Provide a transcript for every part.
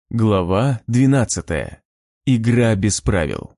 Глава 12. Игра без правил.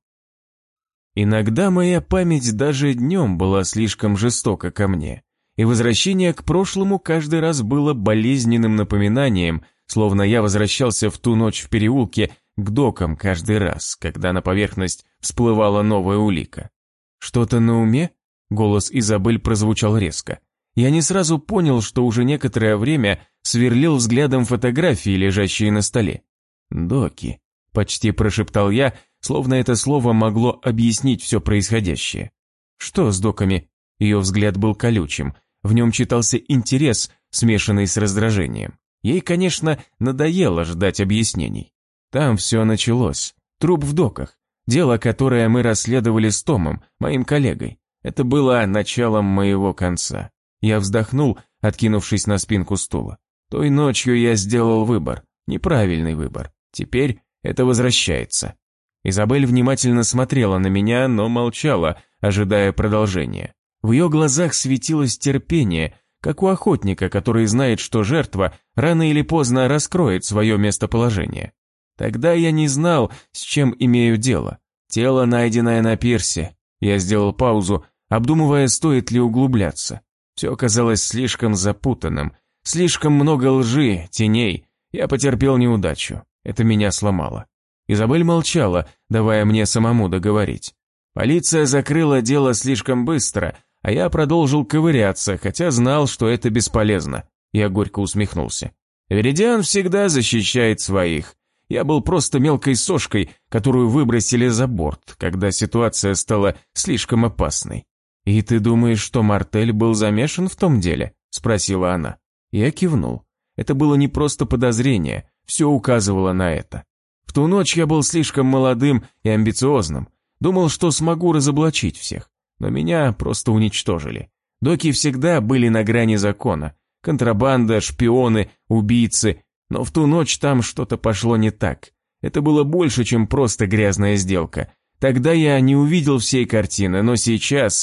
Иногда моя память даже днем была слишком жестока ко мне, и возвращение к прошлому каждый раз было болезненным напоминанием, словно я возвращался в ту ночь в переулке к докам каждый раз, когда на поверхность всплывала новая улика. «Что-то на уме?» — голос Изабель прозвучал резко. Я не сразу понял, что уже некоторое время сверлил взглядом фотографии, лежащие на столе. «Доки», — почти прошептал я, словно это слово могло объяснить все происходящее. «Что с доками?» Ее взгляд был колючим, в нем читался интерес, смешанный с раздражением. Ей, конечно, надоело ждать объяснений. Там все началось. Труп в доках. Дело, которое мы расследовали с Томом, моим коллегой. Это было началом моего конца. Я вздохнул, откинувшись на спинку стула. Той ночью я сделал выбор, неправильный выбор. Теперь это возвращается. Изабель внимательно смотрела на меня, но молчала, ожидая продолжения. В ее глазах светилось терпение, как у охотника, который знает, что жертва рано или поздно раскроет свое местоположение. Тогда я не знал, с чем имею дело. Тело, найденное на пирсе. Я сделал паузу, обдумывая, стоит ли углубляться. Все оказалось слишком запутанным, слишком много лжи, теней. Я потерпел неудачу. Это меня сломало. Изабель молчала, давая мне самому договорить. Полиция закрыла дело слишком быстро, а я продолжил ковыряться, хотя знал, что это бесполезно. Я горько усмехнулся. Веридиан всегда защищает своих. Я был просто мелкой сошкой, которую выбросили за борт, когда ситуация стала слишком опасной. «И ты думаешь, что Мартель был замешан в том деле?» – спросила она. Я кивнул. Это было не просто подозрение, все указывало на это. В ту ночь я был слишком молодым и амбициозным, думал, что смогу разоблачить всех, но меня просто уничтожили. Доки всегда были на грани закона, контрабанда, шпионы, убийцы, но в ту ночь там что-то пошло не так. Это было больше, чем просто грязная сделка. Тогда я не увидел всей картины, но сейчас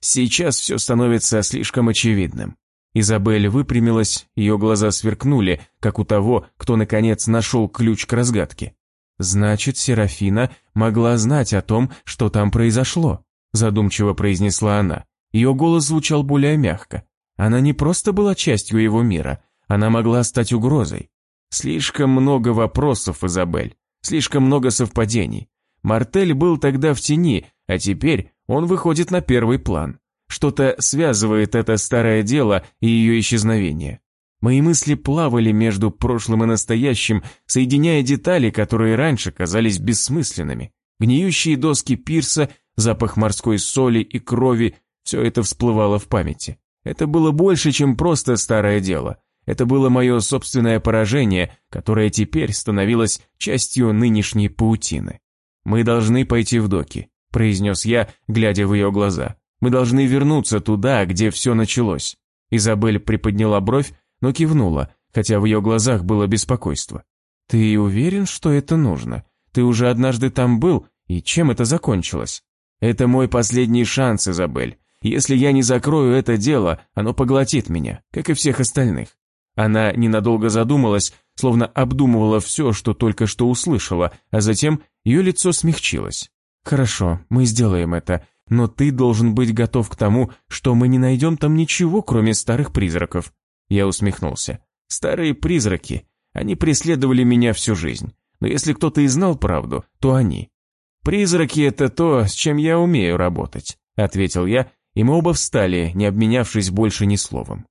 все становится слишком очевидным. Изабель выпрямилась, ее глаза сверкнули, как у того, кто наконец нашел ключ к разгадке. «Значит, Серафина могла знать о том, что там произошло», задумчиво произнесла она. Ее голос звучал более мягко. Она не просто была частью его мира, она могла стать угрозой. Слишком много вопросов, Изабель, слишком много совпадений. Мартель был тогда в тени, а теперь он выходит на первый план. Что-то связывает это старое дело и ее исчезновение. Мои мысли плавали между прошлым и настоящим, соединяя детали, которые раньше казались бессмысленными. Гниющие доски пирса, запах морской соли и крови – все это всплывало в памяти. Это было больше, чем просто старое дело. Это было мое собственное поражение, которое теперь становилось частью нынешней паутины. «Мы должны пойти в доки», – произнес я, глядя в ее глаза. «Мы должны вернуться туда, где все началось». Изабель приподняла бровь, но кивнула, хотя в ее глазах было беспокойство. «Ты уверен, что это нужно? Ты уже однажды там был, и чем это закончилось?» «Это мой последний шанс, Изабель. Если я не закрою это дело, оно поглотит меня, как и всех остальных». Она ненадолго задумалась, словно обдумывала все, что только что услышала, а затем ее лицо смягчилось. «Хорошо, мы сделаем это, но ты должен быть готов к тому, что мы не найдем там ничего, кроме старых призраков». Я усмехнулся. «Старые призраки, они преследовали меня всю жизнь, но если кто-то и знал правду, то они». «Призраки – это то, с чем я умею работать», – ответил я, и мы оба встали, не обменявшись больше ни словом.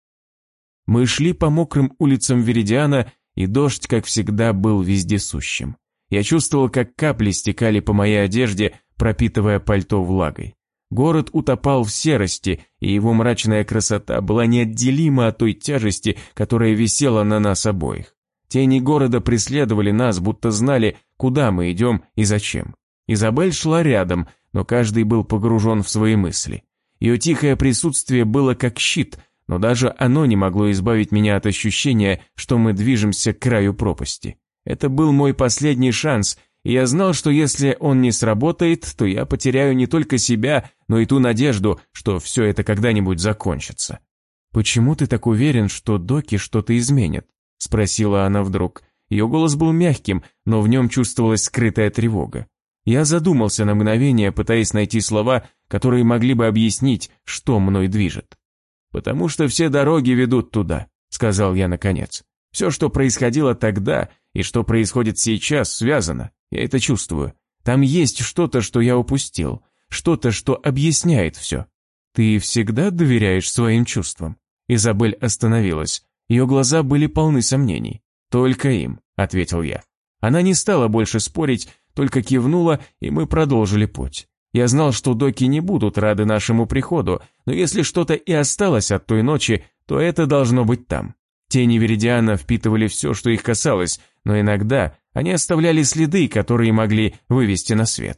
Мы шли по мокрым улицам Веридиана, и дождь, как всегда, был вездесущим. Я чувствовал, как капли стекали по моей одежде, пропитывая пальто влагой. Город утопал в серости, и его мрачная красота была неотделима от той тяжести, которая висела на нас обоих. Тени города преследовали нас, будто знали, куда мы идем и зачем. Изабель шла рядом, но каждый был погружен в свои мысли. Ее тихое присутствие было как щит, но даже оно не могло избавить меня от ощущения, что мы движемся к краю пропасти. Это был мой последний шанс, и я знал, что если он не сработает, то я потеряю не только себя, но и ту надежду, что все это когда-нибудь закончится. «Почему ты так уверен, что доки что-то изменят?» – спросила она вдруг. Ее голос был мягким, но в нем чувствовалась скрытая тревога. Я задумался на мгновение, пытаясь найти слова, которые могли бы объяснить, что мной движет. «Потому что все дороги ведут туда», — сказал я наконец. «Все, что происходило тогда и что происходит сейчас, связано. Я это чувствую. Там есть что-то, что я упустил, что-то, что объясняет все». «Ты всегда доверяешь своим чувствам?» Изабель остановилась. Ее глаза были полны сомнений. «Только им», — ответил я. Она не стала больше спорить, только кивнула, и мы продолжили путь. Я знал, что доки не будут рады нашему приходу, но если что-то и осталось от той ночи, то это должно быть там. Тени Веридиана впитывали все, что их касалось, но иногда они оставляли следы, которые могли вывести на свет.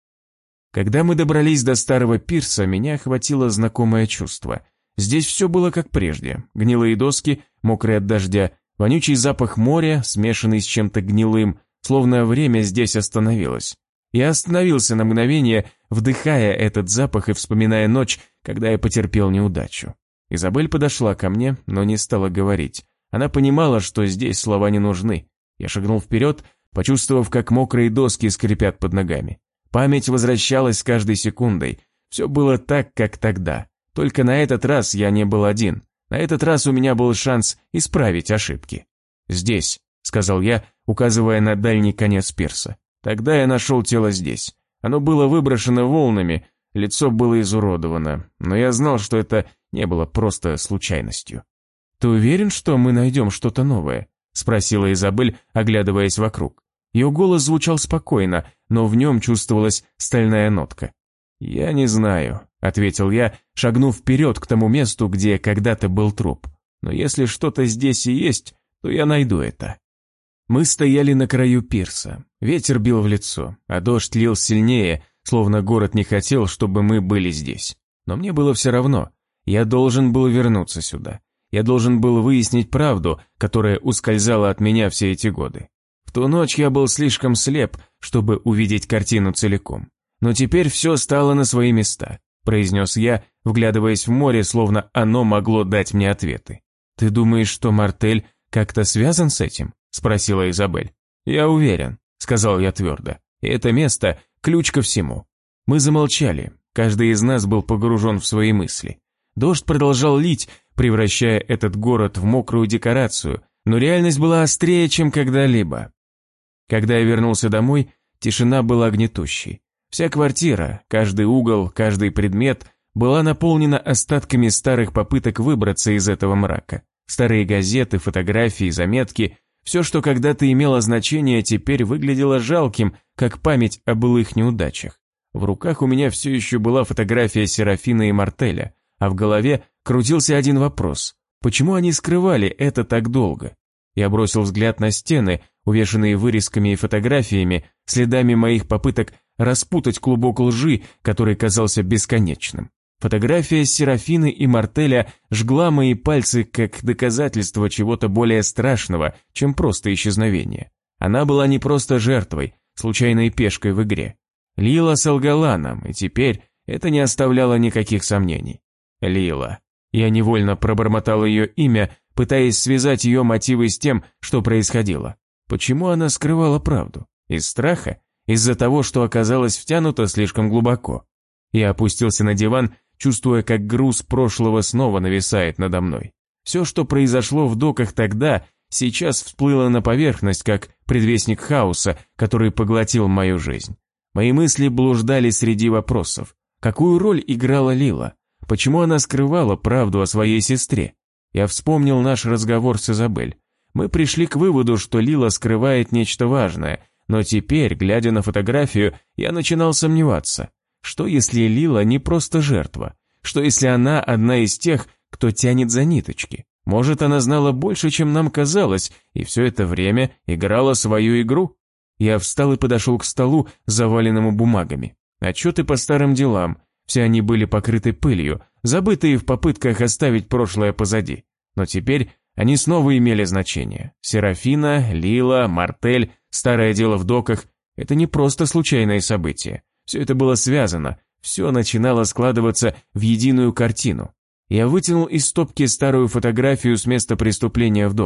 Когда мы добрались до старого пирса, меня охватило знакомое чувство. Здесь все было как прежде. Гнилые доски, мокрые от дождя, вонючий запах моря, смешанный с чем-то гнилым, словно время здесь остановилось. Я остановился на мгновение, вдыхая этот запах и вспоминая ночь, когда я потерпел неудачу. Изабель подошла ко мне, но не стала говорить. Она понимала, что здесь слова не нужны. Я шагнул вперед, почувствовав, как мокрые доски скрипят под ногами. Память возвращалась с каждой секундой. Все было так, как тогда. Только на этот раз я не был один. На этот раз у меня был шанс исправить ошибки. «Здесь», — сказал я, указывая на дальний конец пирса. «Тогда я нашел тело здесь. Оно было выброшено волнами, лицо было изуродовано, но я знал, что это не было просто случайностью». «Ты уверен, что мы найдем что-то новое?» — спросила Изабель, оглядываясь вокруг. Ее голос звучал спокойно, но в нем чувствовалась стальная нотка. «Я не знаю», — ответил я, шагнув вперед к тому месту, где когда-то был труп. «Но если что-то здесь и есть, то я найду это». Мы стояли на краю пирса. Ветер бил в лицо, а дождь лил сильнее, словно город не хотел, чтобы мы были здесь. Но мне было все равно. Я должен был вернуться сюда. Я должен был выяснить правду, которая ускользала от меня все эти годы. В ту ночь я был слишком слеп, чтобы увидеть картину целиком. Но теперь все стало на свои места, произнес я, вглядываясь в море, словно оно могло дать мне ответы. «Ты думаешь, что Мартель как-то связан с этим?» – спросила Изабель. «Я уверен», – сказал я твердо. «И это место – ключ ко всему». Мы замолчали, каждый из нас был погружен в свои мысли. Дождь продолжал лить, превращая этот город в мокрую декорацию, но реальность была острее, чем когда-либо. Когда я вернулся домой, тишина была гнетущей. Вся квартира, каждый угол, каждый предмет была наполнена остатками старых попыток выбраться из этого мрака. Старые газеты, фотографии, заметки, все, что когда-то имело значение, теперь выглядело жалким, как память о былых неудачах. В руках у меня все еще была фотография Серафины и Мартеля, а в голове крутился один вопрос. Почему они скрывали это так долго? Я бросил взгляд на стены, увешанные вырезками и фотографиями, следами моих попыток распутать клубок лжи, который казался бесконечным. Фотография Серафины и Мартеля жгла мои пальцы как доказательство чего-то более страшного, чем просто исчезновение. Она была не просто жертвой, случайной пешкой в игре. Лила солгала нам, и теперь это не оставляло никаких сомнений. Лила. Я невольно пробормотал ее имя, пытаясь связать ее мотивы с тем, что происходило. Почему она скрывала правду? Из страха? Из-за того, что оказалась втянута слишком глубоко? Я опустился на диван, чувствуя, как груз прошлого снова нависает надо мной. Все, что произошло в доках тогда, сейчас всплыло на поверхность, как предвестник хаоса, который поглотил мою жизнь. Мои мысли блуждали среди вопросов. Какую роль играла Лила? Почему она скрывала правду о своей сестре? Я вспомнил наш разговор с Изабель. Мы пришли к выводу, что Лила скрывает нечто важное, но теперь, глядя на фотографию, я начинал сомневаться. Что если Лила не просто жертва? Что если она одна из тех, кто тянет за ниточки? Может, она знала больше, чем нам казалось, и все это время играла свою игру? Я встал и подошел к столу, заваленному бумагами. Отчеты по старым делам. Все они были покрыты пылью, забытые в попытках оставить прошлое позади. Но теперь они снова имели значение. Серафина, Лила, Мартель, старое дело в доках – это не просто случайные события. Все это было связано, все начинало складываться в единую картину. Я вытянул из стопки старую фотографию с места преступления в доках.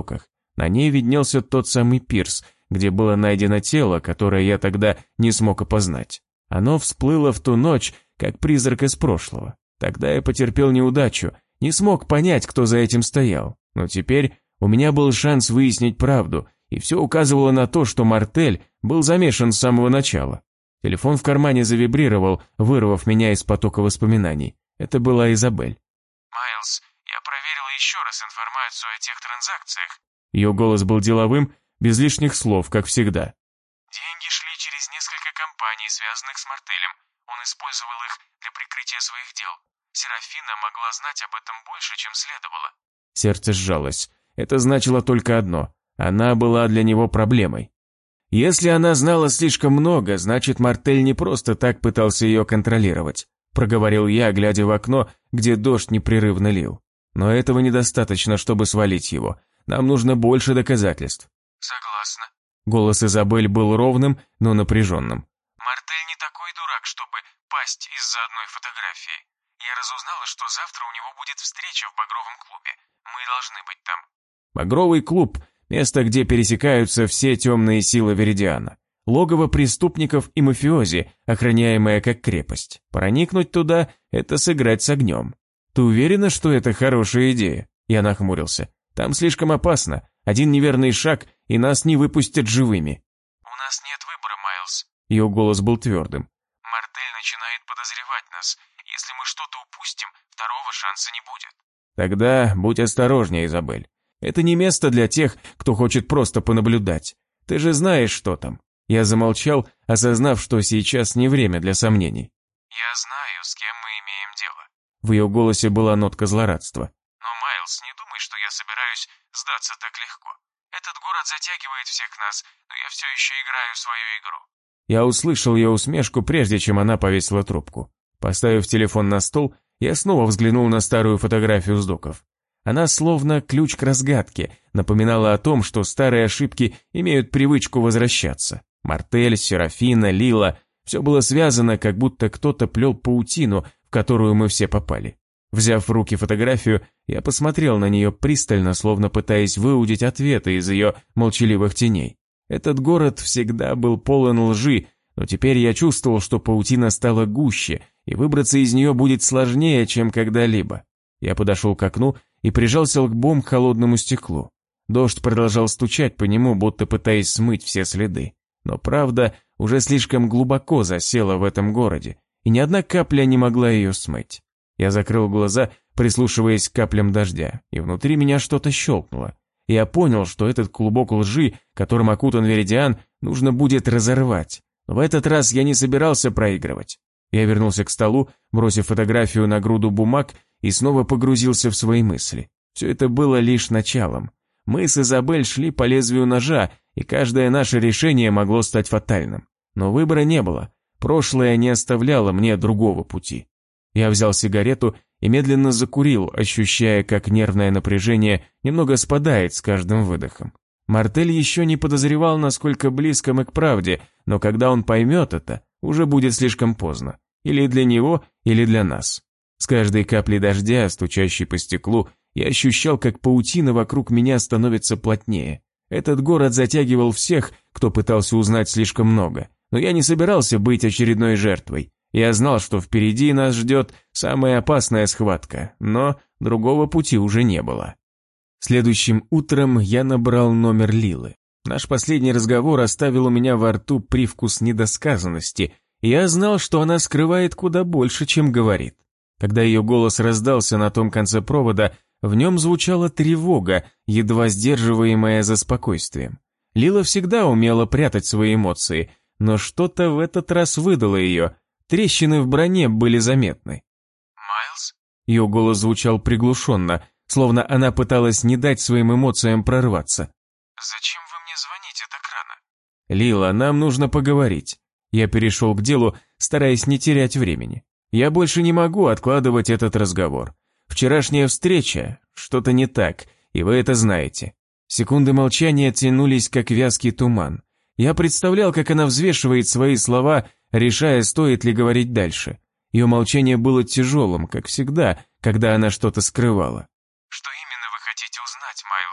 На ней виднелся тот самый пирс, где было найдено тело, которое я тогда не смог опознать. Оно всплыло в ту ночь, как призрак из прошлого. Тогда я потерпел неудачу, не смог понять, кто за этим стоял. Но теперь у меня был шанс выяснить правду, и все указывало на то, что Мартель был замешан с самого начала. Телефон в кармане завибрировал, вырвав меня из потока воспоминаний. Это была Изабель. «Майлз, я проверила еще раз информацию о тех транзакциях». Ее голос был деловым, без лишних слов, как всегда. «Деньги шли через несколько компаний, связанных с Мартелем. Он использовал их для прикрытия своих дел. Серафина могла знать об этом больше, чем следовало». Сердце сжалось. Это значило только одно. Она была для него проблемой. Если она знала слишком много, значит, Мартель не просто так пытался ее контролировать, проговорил я, глядя в окно, где дождь непрерывно лил. Но этого недостаточно, чтобы свалить его. Нам нужно больше доказательств. «Согласна». Голос Изабель был ровным, но напряженным. «Мартель не такой дурак, чтобы пасть из-за одной фотографии. Я разузнала, что завтра у него будет встреча в Багровом клубе. Мы должны быть там». Багровый клуб – место, где пересекаются все темные силы Веридиана. Логово преступников и мафиози, охраняемое как крепость. Проникнуть туда – это сыграть с огнем. Ты уверена, что это хорошая идея? Я нахмурился. Там слишком опасно. Один неверный шаг, и нас не выпустят живыми. «У нас нет выбора, Майлз». Ее голос был твердым. «Мартель начинает подозревать нас. Если мы что-то упустим, второго шанса не будет». Тогда будь осторожнее, Изабель. Это не место для тех, кто хочет просто понаблюдать. Ты же знаешь, что там. Я замолчал, осознав, что сейчас не время для сомнений. «Я знаю, с кем мы имеем дело». В ее голосе была нотка злорадства. «Но, Майлз, не думай, что я собираюсь сдаться так легко. Этот город затягивает всех нас, но я все еще играю в свою игру». Я услышал ее усмешку, прежде чем она повесила трубку. Поставив телефон на стол, я снова взглянул на старую фотографию с доков. Она, словно ключ к разгадке, напоминала о том, что старые ошибки имеют привычку возвращаться. Мартель, Серафина, Лила – все было связано, как будто кто-то плел паутину, в которую мы все попали. Взяв в руки фотографию, я посмотрел на нее пристально, словно пытаясь выудить ответы из ее молчаливых теней. Этот город всегда был полон лжи, но теперь я чувствовал, что паутина стала гуще, и выбраться из нее будет сложнее, чем когда-либо. Я подошел к окну и прижался лбом к холодному стеклу. Дождь продолжал стучать по нему, будто пытаясь смыть все следы. Но правда уже слишком глубоко засела в этом городе, и ни одна капля не могла ее смыть. Я закрыл глаза, прислушиваясь к каплям дождя, и внутри меня что-то щелкнуло. Я понял, что этот клубок лжи, которым окутан Веридиан, нужно будет разорвать. Но в этот раз я не собирался проигрывать. Я вернулся к столу, бросив фотографию на груду бумаг, и снова погрузился в свои мысли. Все это было лишь началом. Мы с Изабель шли по лезвию ножа, и каждое наше решение могло стать фатальным. Но выбора не было. Прошлое не оставляло мне другого пути. Я взял сигарету и медленно закурил, ощущая, как нервное напряжение немного спадает с каждым выдохом. Мартель еще не подозревал, насколько близко мы к правде, но когда он поймет это, уже будет слишком поздно. Или для него, или для нас. С каждой каплей дождя, стучащей по стеклу, я ощущал, как паутина вокруг меня становится плотнее. Этот город затягивал всех, кто пытался узнать слишком много, но я не собирался быть очередной жертвой. Я знал, что впереди нас ждет самая опасная схватка, но другого пути уже не было. Следующим утром я набрал номер Лилы. Наш последний разговор оставил у меня во рту привкус недосказанности, и я знал, что она скрывает куда больше, чем говорит. Когда ее голос раздался на том конце провода, в нем звучала тревога, едва сдерживаемая за спокойствием. Лила всегда умела прятать свои эмоции, но что-то в этот раз выдало ее. Трещины в броне были заметны. «Майлз?» Ее голос звучал приглушенно, словно она пыталась не дать своим эмоциям прорваться. «Зачем вы мне звоните так рано?» «Лила, нам нужно поговорить». Я перешел к делу, стараясь не терять времени. Я больше не могу откладывать этот разговор. Вчерашняя встреча, что-то не так, и вы это знаете. Секунды молчания тянулись, как вязкий туман. Я представлял, как она взвешивает свои слова, решая, стоит ли говорить дальше. Ее молчание было тяжелым, как всегда, когда она что-то скрывала. «Что именно вы хотите узнать, Майлз?»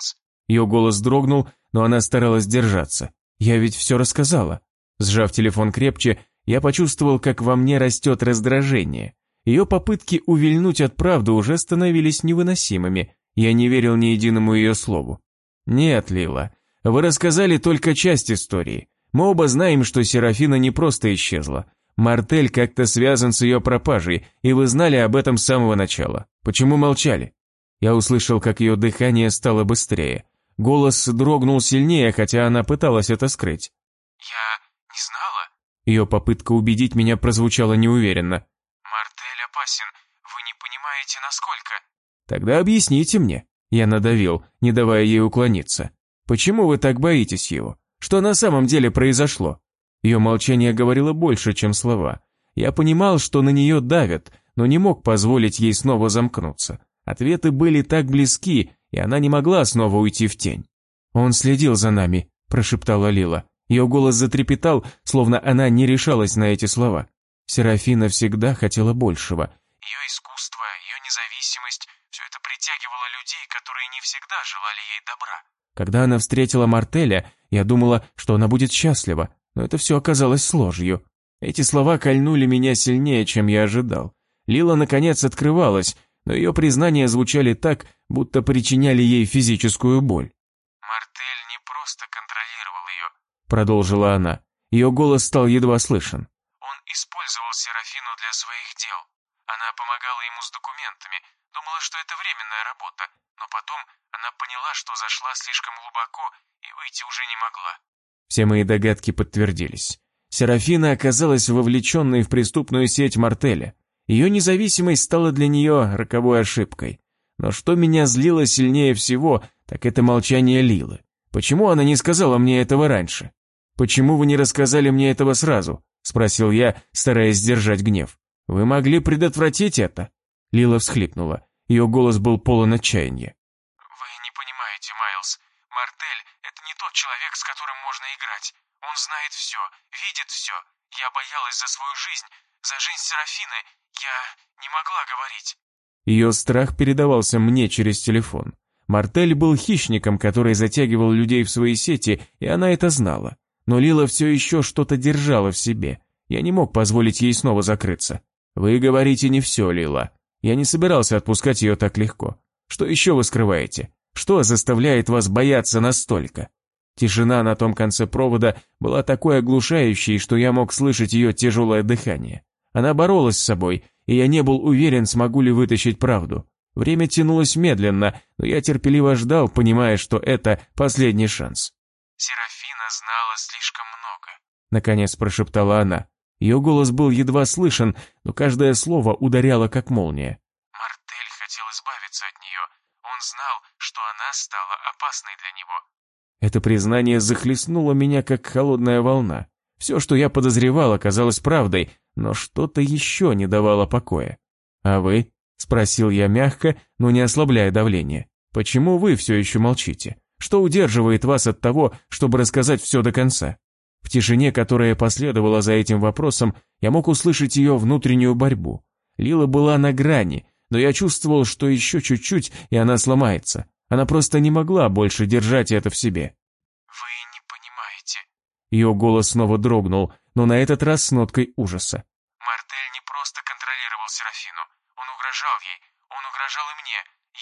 Ее голос дрогнул, но она старалась держаться. «Я ведь все рассказала». Сжав телефон крепче, я почувствовал, как во мне растет раздражение. Ее попытки увильнуть от правды уже становились невыносимыми. Я не верил ни единому ее слову. «Нет, Лила, вы рассказали только часть истории. Мы оба знаем, что Серафина не просто исчезла. Мартель как-то связан с ее пропажей, и вы знали об этом с самого начала. Почему молчали?» Я услышал, как ее дыхание стало быстрее. Голос дрогнул сильнее, хотя она пыталась это скрыть. «Я не знала?» Ее попытка убедить меня прозвучала неуверенно. «Мартель опасен. Вы не понимаете, насколько...» «Тогда объясните мне». Я надавил, не давая ей уклониться. «Почему вы так боитесь его? Что на самом деле произошло?» Ее молчание говорило больше, чем слова. Я понимал, что на нее давят, но не мог позволить ей снова замкнуться. Ответы были так близки, и она не могла снова уйти в тень. «Он следил за нами», – прошептала Лила. Ее голос затрепетал, словно она не решалась на эти слова. Серафина всегда хотела большего. Ее искусство, ее независимость – все это притягивало людей, которые не всегда желали ей добра. Когда она встретила Мартеля, я думала, что она будет счастлива, но это все оказалось ложью. Эти слова кольнули меня сильнее, чем я ожидал. Лила наконец открывалась, но ее признания звучали так, будто причиняли ей физическую боль. «Мартель не просто контролировал ее», – продолжила она. Ее голос стал едва слышен. «Он использовал Серафину для своих дел. Она помогала ему с документами, думала, что это временная работа, но потом она поняла, что зашла слишком глубоко и выйти уже не могла». Все мои догадки подтвердились. Серафина оказалась вовлеченной в преступную сеть Мартеля. Ее независимость стала для нее роковой ошибкой. Но что меня злило сильнее всего, так это молчание Лилы. Почему она не сказала мне этого раньше? «Почему вы не рассказали мне этого сразу?» – спросил я, стараясь сдержать гнев. «Вы могли предотвратить это?» Лила всхлипнула. Ее голос был полон отчаяния. «Вы не понимаете, Майлз. Мартель – это не тот человек, с которым можно играть. Он знает все, видит все. Я боялась за свою жизнь, за жизнь Серафины. Я не могла говорить». Ее страх передавался мне через телефон. Мартель был хищником, который затягивал людей в свои сети, и она это знала. Но Лила все еще что-то держала в себе. Я не мог позволить ей снова закрыться. «Вы говорите не все, Лила. Я не собирался отпускать ее так легко. Что еще вы скрываете? Что заставляет вас бояться настолько?» Тишина на том конце провода была такой оглушающей, что я мог слышать ее тяжелое дыхание. Она боролась с собой, и я не был уверен, смогу ли вытащить правду. Время тянулось медленно, но я терпеливо ждал, понимая, что это последний шанс. «Серафина знала слишком много», — наконец прошептала она. Ее голос был едва слышен, но каждое слово ударяло, как молния. «Мартель хотел избавиться от нее. Он знал, что она стала опасной для него». Это признание захлестнуло меня, как холодная волна. Все, что я подозревал, оказалось правдой, но что-то еще не давало покоя. «А вы?» – спросил я мягко, но не ослабляя давление. «Почему вы все еще молчите? Что удерживает вас от того, чтобы рассказать все до конца?» В тишине, которая последовала за этим вопросом, я мог услышать ее внутреннюю борьбу. Лила была на грани, но я чувствовал, что еще чуть-чуть, и она сломается. Она просто не могла больше держать это в себе. «Вы не понимаете». Ее голос снова дрогнул, но на этот раз с ноткой ужаса. «Мартель не просто контролировал Серафину. Он угрожал ей. Он угрожал и мне.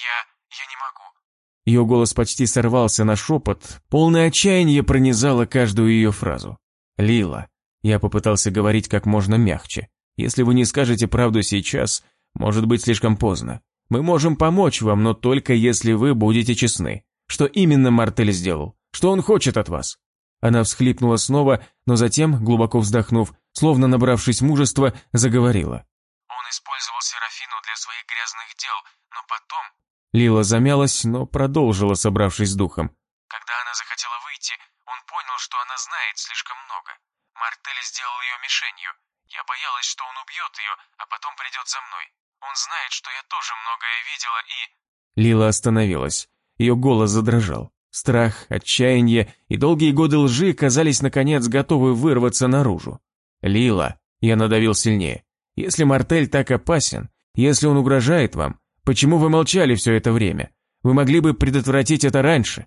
Я не могу». Ее голос почти сорвался на шепот, полное отчаяние пронизало каждую ее фразу. «Лила», я попытался говорить как можно мягче, «если вы не скажете правду сейчас, может быть слишком поздно. Мы можем помочь вам, но только если вы будете честны. Что именно Мартель сделал? Что он хочет от вас?» Она всхлипнула снова, но затем, глубоко вздохнув, словно набравшись мужества, заговорила. «Он использовал Серафину для своих грязных дел, но потом...» Лила замялась, но продолжила, собравшись с духом. «Когда она захотела выйти, он понял, что она знает слишком много. Мартель сделал ее мишенью. Я боялась, что он убьет ее, а потом придет за мной. Он знает, что я тоже многое видела и...» Лила остановилась. Ее голос задрожал. Страх, отчаяние и долгие годы лжи казались, наконец, готовы вырваться наружу. «Лила», я надавил сильнее, «если Мартель так опасен, если он угрожает вам, почему вы молчали все это время? Вы могли бы предотвратить это раньше».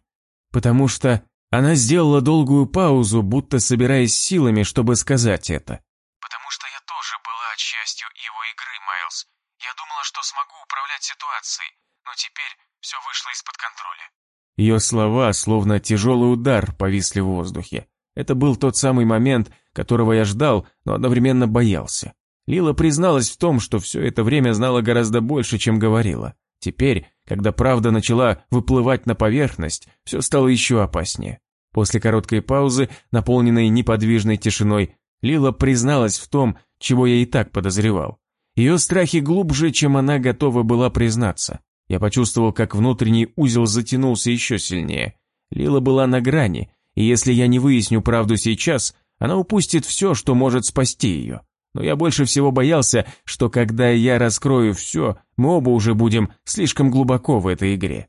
потому что она сделала долгую паузу, будто собираясь силами, чтобы сказать это. «Потому что я тоже была частью его игры, Майлз. Я думала, что смогу управлять ситуацией, но теперь все вышло из-под контроля». Ее слова, словно тяжелый удар, повисли в воздухе. Это был тот самый момент, которого я ждал, но одновременно боялся. Лила призналась в том, что все это время знала гораздо больше, чем говорила. Теперь, когда правда начала выплывать на поверхность, все стало еще опаснее. После короткой паузы, наполненной неподвижной тишиной, Лила призналась в том, чего я и так подозревал. Ее страхи глубже, чем она готова была признаться. Я почувствовал, как внутренний узел затянулся еще сильнее. Лила была на грани, и если я не выясню правду сейчас, она упустит все, что может спасти ее. Но я больше всего боялся, что когда я раскрою все, мы оба уже будем слишком глубоко в этой игре.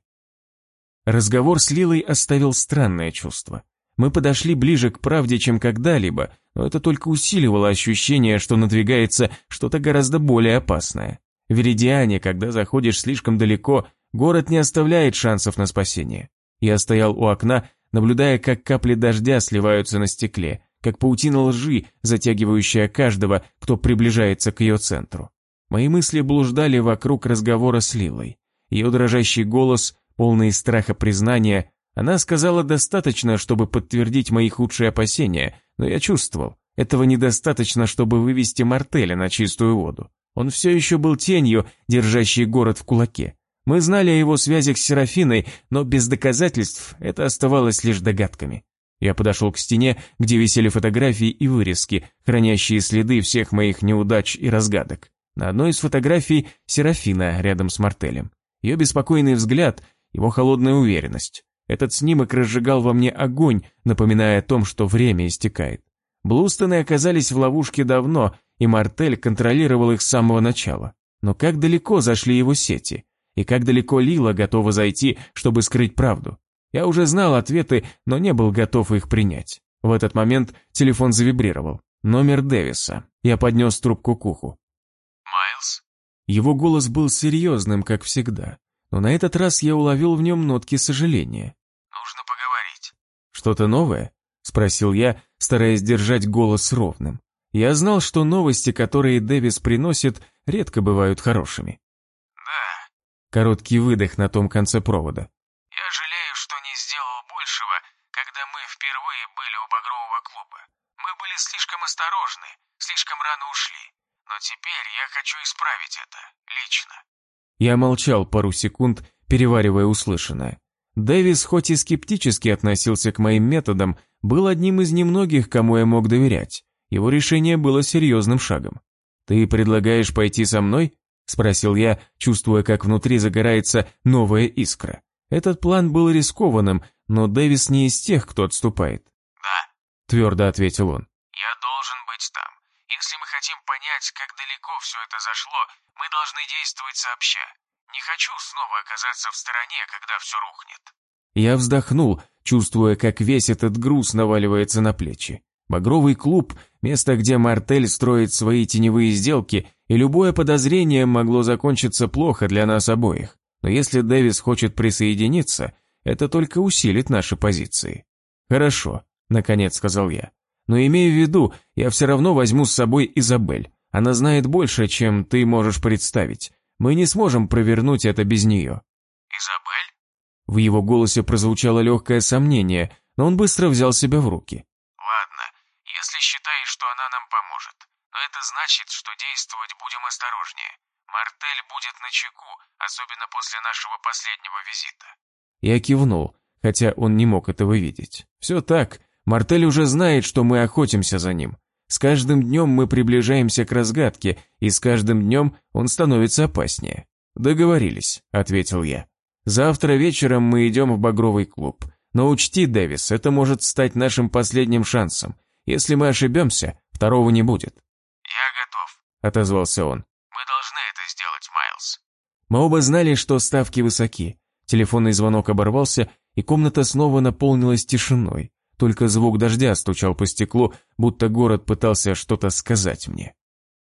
Разговор с Лилой оставил странное чувство. Мы подошли ближе к правде, чем когда-либо, но это только усиливало ощущение, что надвигается что-то гораздо более опасное. В Веридиане, когда заходишь слишком далеко, город не оставляет шансов на спасение. Я стоял у окна, наблюдая, как капли дождя сливаются на стекле, как паутина лжи, затягивающая каждого, кто приближается к ее центру. Мои мысли блуждали вокруг разговора с Лилой. Ее дрожащий голос, полный страха признания, она сказала достаточно, чтобы подтвердить мои худшие опасения, но я чувствовал, этого недостаточно, чтобы вывести Мартеля на чистую воду. Он все еще был тенью, держащей город в кулаке. Мы знали о его связях с Серафиной, но без доказательств это оставалось лишь догадками. Я подошел к стене, где висели фотографии и вырезки, хранящие следы всех моих неудач и разгадок. На одной из фотографий Серафина рядом с Мартелем. Ее беспокойный взгляд, его холодная уверенность. Этот снимок разжигал во мне огонь, напоминая о том, что время истекает. Блустоны оказались в ловушке давно, и Мартель контролировал их с самого начала. Но как далеко зашли его сети? И как далеко Лила готова зайти, чтобы скрыть правду? Я уже знал ответы, но не был готов их принять. В этот момент телефон завибрировал. Номер Дэвиса. Я поднес трубку к уху. «Майлз?» Его голос был серьезным, как всегда. Но на этот раз я уловил в нем нотки сожаления. «Нужно поговорить». «Что-то новое?» – спросил я, стараясь держать голос ровным. Я знал, что новости, которые Дэвис приносит, редко бывают хорошими. «Да». Короткий выдох на том конце провода. «Я жалею, что не сделал большего, когда мы впервые были у Багрового клуба. Мы были слишком осторожны, слишком рано ушли. Но теперь я хочу исправить это, лично». Я молчал пару секунд, переваривая услышанное. Дэвис, хоть и скептически относился к моим методам, был одним из немногих, кому я мог доверять. Его решение было серьезным шагом. «Ты предлагаешь пойти со мной?» – спросил я, чувствуя, как внутри загорается новая искра. Этот план был рискованным, но Дэвис не из тех, кто отступает. «Да», – твердо ответил он. «я должен быть там. Если мы хотим понять, как далеко все это зашло, мы должны действовать сообща. Не хочу снова оказаться в стороне, когда все рухнет». Я вздохнул, чувствуя, как весь этот груз наваливается на плечи. Багровый клуб – место, где Мартель строит свои теневые сделки, и любое подозрение могло закончиться плохо для нас обоих. Но если Дэвис хочет присоединиться, это только усилит наши позиции. «Хорошо», – наконец сказал я. «Но имея в виду, я все равно возьму с собой Изабель. Она знает больше, чем ты можешь представить. Мы не сможем провернуть это без нее». «Изабель?» В его голосе прозвучало легкое сомнение, но он быстро взял себя в руки. «Ладно, если считаешь, что она нам поможет. Но это значит, что действовать будем осторожнее. Мартель будет начеку, особенно после нашего последнего визита». Я кивнул, хотя он не мог этого видеть. Все так, Мартель уже знает, что мы охотимся за ним. С каждым днем мы приближаемся к разгадке, и с каждым днем он становится опаснее. «Договорились», — ответил я. «Завтра вечером мы идем в Багровый клуб. Но учти, Дэвис, это может стать нашим последним шансом. Если мы ошибемся, второго не будет». «Я готов», — отозвался он. «Мы должны это сделать, Майлз». Мы оба знали, что ставки высоки. Телефонный звонок оборвался, и комната снова наполнилась тишиной. Только звук дождя стучал по стеклу, будто город пытался что-то сказать мне.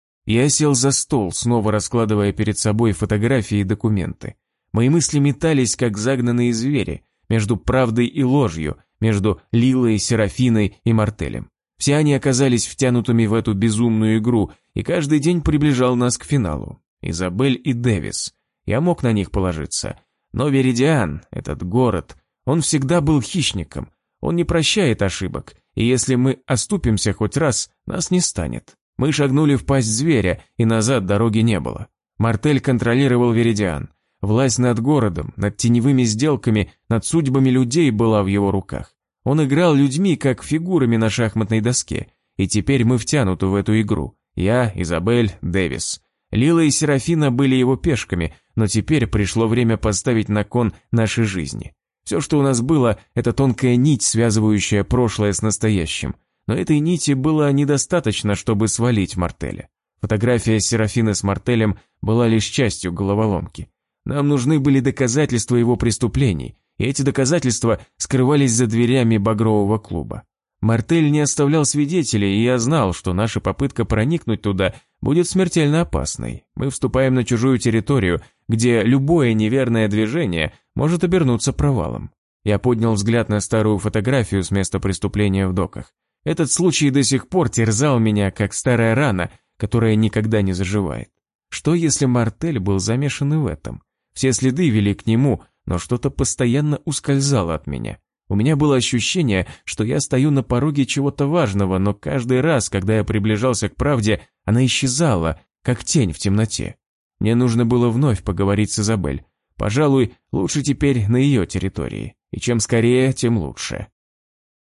Я сел за стол, снова раскладывая перед собой фотографии и документы. Мои мысли метались, как загнанные звери, между правдой и ложью, между Лилой, Серафиной и Мартелем. Все они оказались втянутыми в эту безумную игру, и каждый день приближал нас к финалу. Изабель и Дэвис. Я мог на них положиться. Но Веридиан, этот город, он всегда был хищником. Он не прощает ошибок, и если мы оступимся хоть раз, нас не станет. Мы шагнули в пасть зверя, и назад дороги не было. Мартель контролировал Веридиан. Власть над городом, над теневыми сделками, над судьбами людей была в его руках. Он играл людьми, как фигурами на шахматной доске, и теперь мы втянуты в эту игру. Я, Изабель, Дэвис. Лила и Серафина были его пешками, но теперь пришло время поставить на кон наши жизни. Все, что у нас было, это тонкая нить, связывающая прошлое с настоящим. Но этой нити было недостаточно, чтобы свалить Мартеля. Фотография Серафины с Мартелем была лишь частью головоломки. Нам нужны были доказательства его преступлений, и эти доказательства скрывались за дверями Багрового клуба. Мартель не оставлял свидетелей, и я знал, что наша попытка проникнуть туда будет смертельно опасной. Мы вступаем на чужую территорию, где любое неверное движение может обернуться провалом. Я поднял взгляд на старую фотографию с места преступления в доках. Этот случай до сих пор терзал меня, как старая рана, которая никогда не заживает. Что если Мартель был замешан и в этом? Все следы вели к нему, но что-то постоянно ускользало от меня. У меня было ощущение, что я стою на пороге чего-то важного, но каждый раз, когда я приближался к правде, она исчезала, как тень в темноте. Мне нужно было вновь поговорить с Изабель. Пожалуй, лучше теперь на ее территории. И чем скорее, тем лучше.